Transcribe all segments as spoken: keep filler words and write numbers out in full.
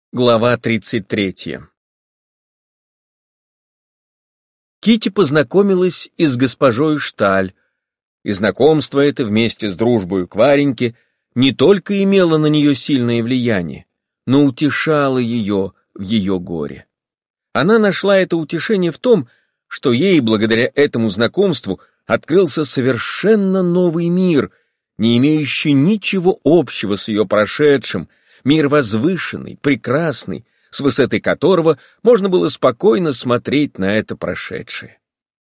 Глава тридцать третья. Кити познакомилась и с госпожой Шталь, и знакомство это вместе с дружбой к Вареньке не только имело на нее сильное влияние, но утешало ее в ее горе. Она нашла это утешение в том, что ей, благодаря этому знакомству, открылся совершенно новый мир, не имеющий ничего общего с ее прошедшим, мир возвышенный, прекрасный, с высоты которого можно было спокойно смотреть на это прошедшее.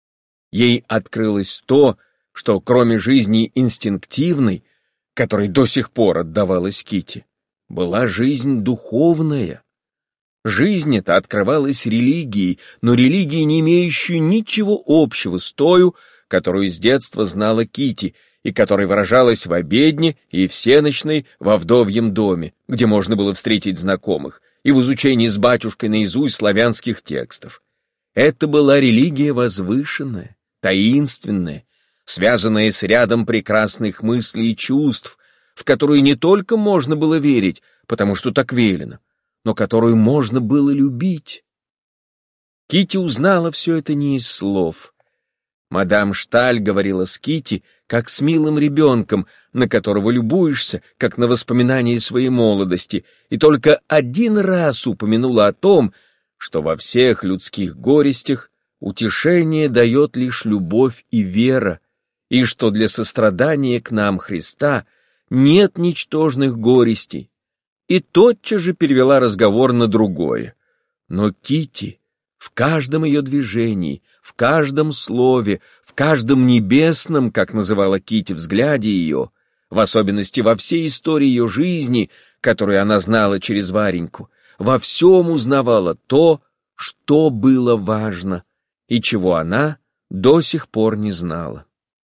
Ей открылось то, что кроме жизни инстинктивной, которой до сих пор отдавалась Кити, была жизнь духовная. Жизнь эта открывалась религией, но религией, не имеющей ничего общего с тою, которую с детства знала Кити, и которая выражалась в обедне и всенощной во вдовьем доме, где можно было встретить знакомых, и в изучении с батюшкой наизусть славянских текстов. Это была религия возвышенная, таинственная, связанная с рядом прекрасных мыслей и чувств, в которую не только можно было верить, потому что так велено, но которую можно было любить. Кити узнала все это не из слов. Мадам Шталь говорила с Кити, как с милым ребенком, на которого любуешься, как на воспоминание своей молодости, и только один раз упомянула о том, что во всех людских горестях утешение дает лишь любовь и вера, и что для сострадания к нам Христа нет ничтожных горестей, и тотчас же перевела разговор на другое. Но Кити в каждом ее движении, в каждом слове, в каждом небесном, как называла Кити, взгляде ее, в особенности во всей истории ее жизни, которую она знала через Вареньку, во всем узнавала то, что было важно и чего она до сих пор не знала.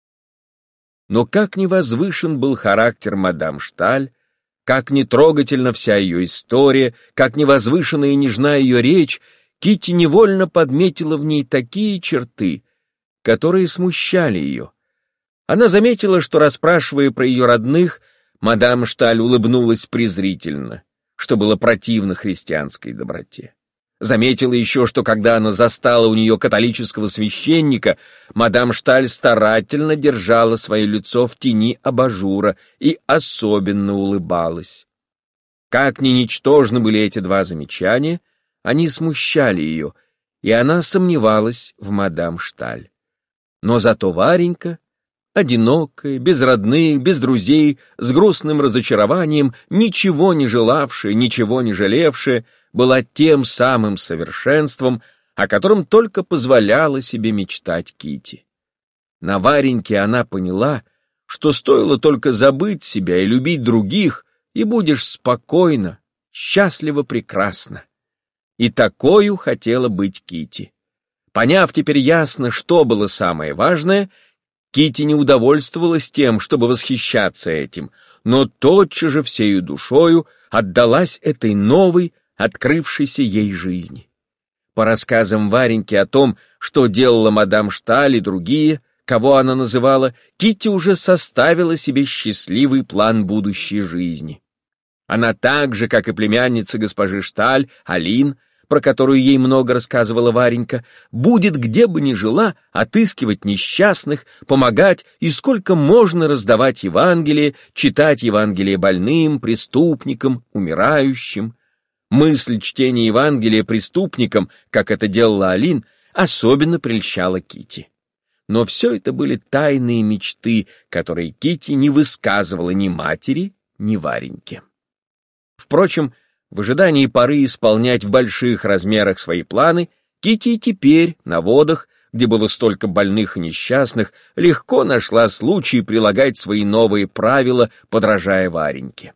Но как ни возвышен был характер мадам Шталь, как ни трогательна вся ее история, как ни возвышена и нежна ее речь, Кити невольно подметила в ней такие черты, которые смущали ее. Она заметила, что, расспрашивая про ее родных, мадам Шталь улыбнулась презрительно, что было противно христианской доброте. Заметила еще, что когда она застала у нее католического священника, мадам Шталь старательно держала свое лицо в тени абажура и особенно улыбалась. Как ни ничтожны были эти два замечания, они смущали ее, и она сомневалась в мадам Шталь. Но зато Варенька, одинокая, без родных, без друзей, с грустным разочарованием, ничего не желавшая, ничего не жалевшая, была тем самым совершенством, о котором только позволяла себе мечтать Кити. На Вареньке она поняла, что стоило только забыть себя и любить других, и будешь спокойно, счастливо, прекрасно. И такою хотела быть Кити. Поняв теперь ясно, что было самое важное, Кити не удовольствовалась тем, чтобы восхищаться этим, но тотчас же всею душою отдалась этой новой, открывшейся ей жизни. По рассказам Вареньки о том, что делала мадам Шталь и другие, кого она называла, Кити уже составила себе счастливый план будущей жизни. Она так же, как и племянница госпожи Шталь, Алин, про которую ей много рассказывала Варенька, будет, где бы ни жила, отыскивать несчастных, помогать и сколько можно раздавать Евангелие, читать Евангелие больным, преступникам, умирающим. Мысль чтения Евангелия преступникам, как это делала Алин, особенно прельщала Кити. Но все это были тайные мечты, которые Кити не высказывала ни матери, ни Вареньке. Впрочем, в ожидании поры исполнять в больших размерах свои планы, Кити и теперь, на водах, где было столько больных и несчастных, легко нашла случай прилагать свои новые правила, подражая Вареньке.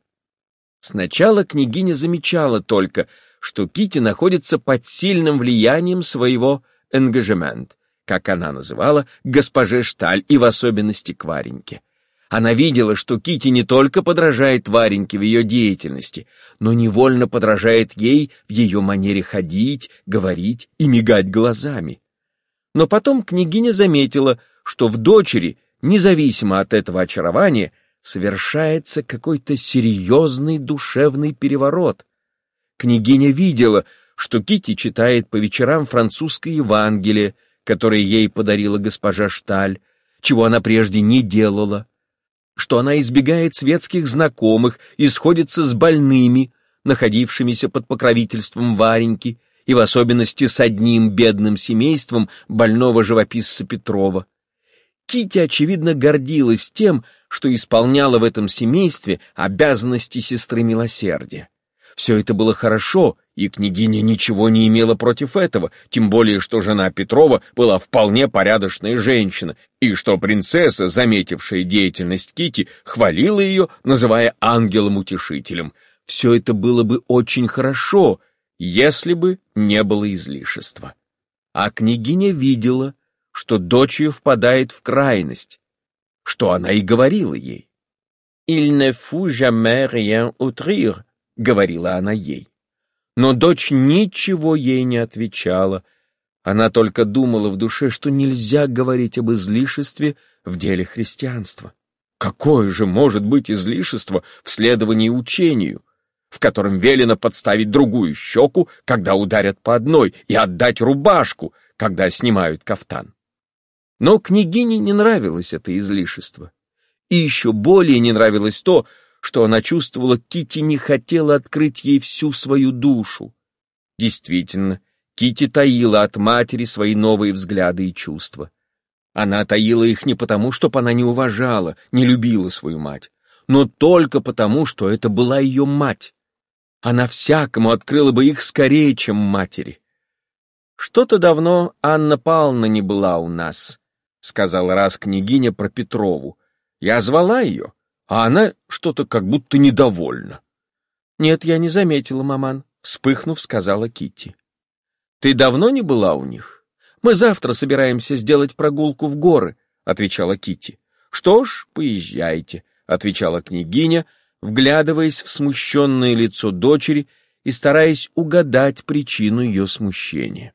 Сначала княгиня замечала только, что Кити находится под сильным влиянием своего «engagement», как она называла, госпоже Шталь и в особенности к Вареньке. Она видела, что Кити не только подражает Вареньке в ее деятельности, но невольно подражает ей в ее манере ходить, говорить и мигать глазами. Но потом княгиня заметила, что в дочери, независимо от этого очарования, совершается какой-то серьезный душевный переворот. Княгиня видела, что Кити читает по вечерам французское Евангелие, которое ей подарила госпожа Шталь, чего она прежде не делала, что она избегает светских знакомых и сходится с больными, находившимися под покровительством Вареньки, и в особенности с одним бедным семейством больного живописца Петрова. Кити, очевидно, гордилась тем, что исполняла в этом семействе обязанности сестры милосердия. Все это было хорошо, и княгиня ничего не имела против этого, тем более, что жена Петрова была вполне порядочная женщина, и что принцесса, заметившая деятельность Кити, хвалила ее, называя ангелом-утешителем. Все это было бы очень хорошо, если бы не было излишества. А княгиня видела, что дочь ее впадает в крайность, что она и говорила ей. «Il ne faut jamais rien autrire», — говорила она ей. Но дочь ничего ей не отвечала. Она только думала в душе, что нельзя говорить об излишестве в деле христианства. Какое же может быть излишество в следовании учению, в котором велено подставить другую щеку, когда ударят по одной, и отдать рубашку, когда снимают кафтан? Но княгине не нравилось это излишество. И еще более не нравилось то, что она чувствовала, Кити не хотела открыть ей всю свою душу. Действительно, Кити таила от матери свои новые взгляды и чувства. Она таила их не потому, чтобы она не уважала, не любила свою мать, но только потому, что это была ее мать. Она всякому открыла бы их скорее, чем матери. «Что-то давно Анна Павловна не была у нас», — сказала раз княгиня про Петрову. «Я звала ее, а она что-то как будто недовольна». «Нет, я не заметила, маман», — вспыхнув, сказала Китти. «Ты давно не была у них? Мы завтра собираемся сделать прогулку в горы», — отвечала Китти. «Что ж, поезжайте», — отвечала княгиня, вглядываясь в смущенное лицо дочери и стараясь угадать причину ее смущения.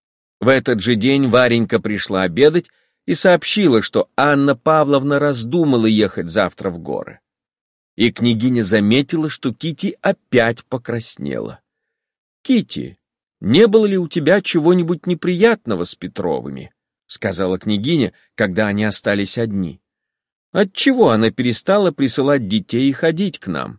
В этот же день Варенька пришла обедать и сообщила, что Анна Павловна раздумала ехать завтра в горы. И княгиня заметила, что Кити опять покраснела. «Кити, не было ли у тебя чего-нибудь неприятного с Петровыми?» — сказала княгиня, когда они остались одни. «Отчего она перестала присылать детей и ходить к нам?»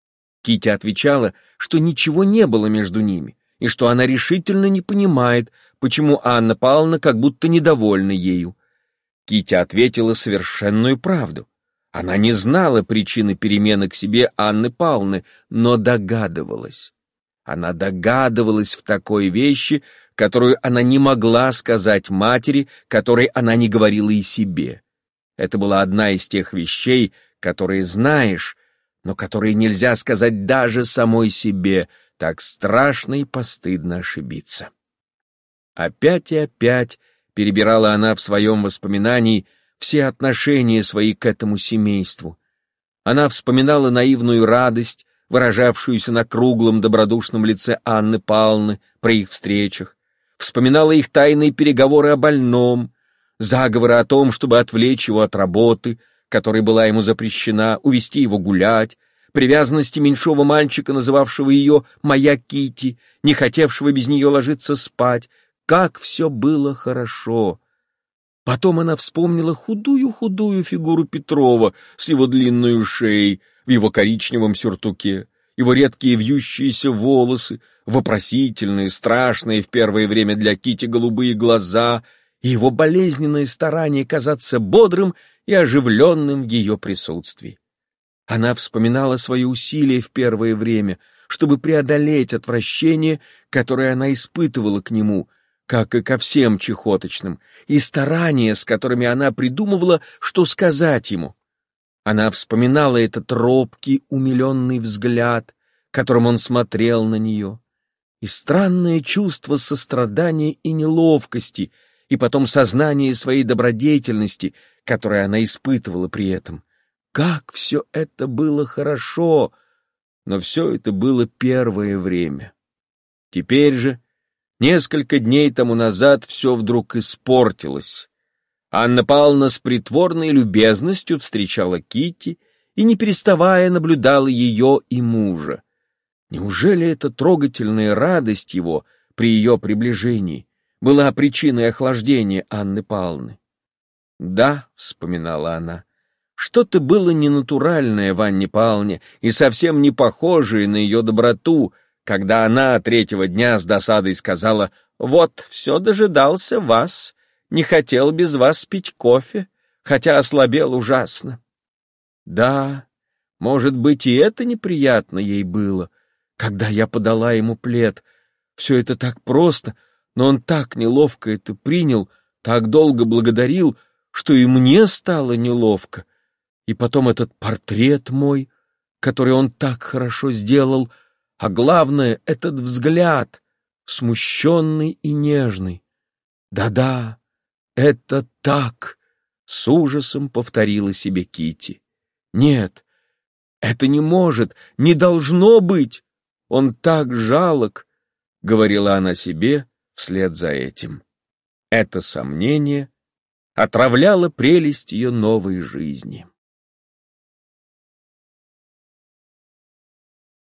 Кити отвечала, что ничего не было между ними, и что она решительно не понимает, почему Анна Павловна как будто недовольна ею. Кити ответила совершенную правду. Она не знала причины перемены к себе Анны Павловны, но догадывалась. Она догадывалась в такой вещи, которую она не могла сказать матери, которой она не говорила и себе. Это была одна из тех вещей, которые знаешь, но которые нельзя сказать даже самой себе, так страшно и постыдно ошибиться. Опять и опять перебирала она в своем воспоминании все отношения свои к этому семейству. Она вспоминала наивную радость, выражавшуюся на круглом добродушном лице Анны Павловны при их встречах, вспоминала их тайные переговоры о больном, заговоры о том, чтобы отвлечь его от работы, которой была ему запрещена, увести его гулять, привязанности меньшого мальчика, называвшего ее «моя Кити», не хотевшего без нее ложиться спать. Как все было хорошо! Потом она вспомнила худую-худую фигуру Петрова с его длинной шеей в его коричневом сюртуке, его редкие вьющиеся волосы, вопросительные, страшные в первое время для Кити голубые глаза и его болезненное старание казаться бодрым и оживленным в ее присутствии. Она вспоминала свои усилия в первое время, чтобы преодолеть отвращение, которое она испытывала к нему, как и ко всем чехоточным, и старания, с которыми она придумывала, что сказать ему. Она вспоминала этот робкий, умиленный взгляд, которым он смотрел на нее, и странное чувство сострадания и неловкости, и потом сознание своей добродетельности, которое она испытывала при этом. Как все это было хорошо! Но все это было первое время. Теперь же, несколько дней тому назад, все вдруг испортилось. Анна Павловна с притворной любезностью встречала Кити и, не переставая, наблюдала ее и мужа. Неужели эта трогательная радость его при ее приближении была причиной охлаждения Анны Павловны? Да, вспоминала она, что-то было ненатуральное в Анне Павловне и совсем не похожее на ее доброту, когда она третьего дня с досадой сказала: «Вот, все дожидался вас, не хотел без вас пить кофе, хотя ослабел ужасно». Да, может быть, и это неприятно ей было, когда я подала ему плед. Все это так просто, но он так неловко это принял, так долго благодарил, что и мне стало неловко. И потом этот портрет мой, который он так хорошо сделал, а главное, этот взгляд, смущенный и нежный. Да-да, это так, с ужасом повторила себе Кити. Нет, это не может, не должно быть. Он так жалок, говорила она себе вслед за этим. Это сомнение отравляло прелесть ее новой жизни.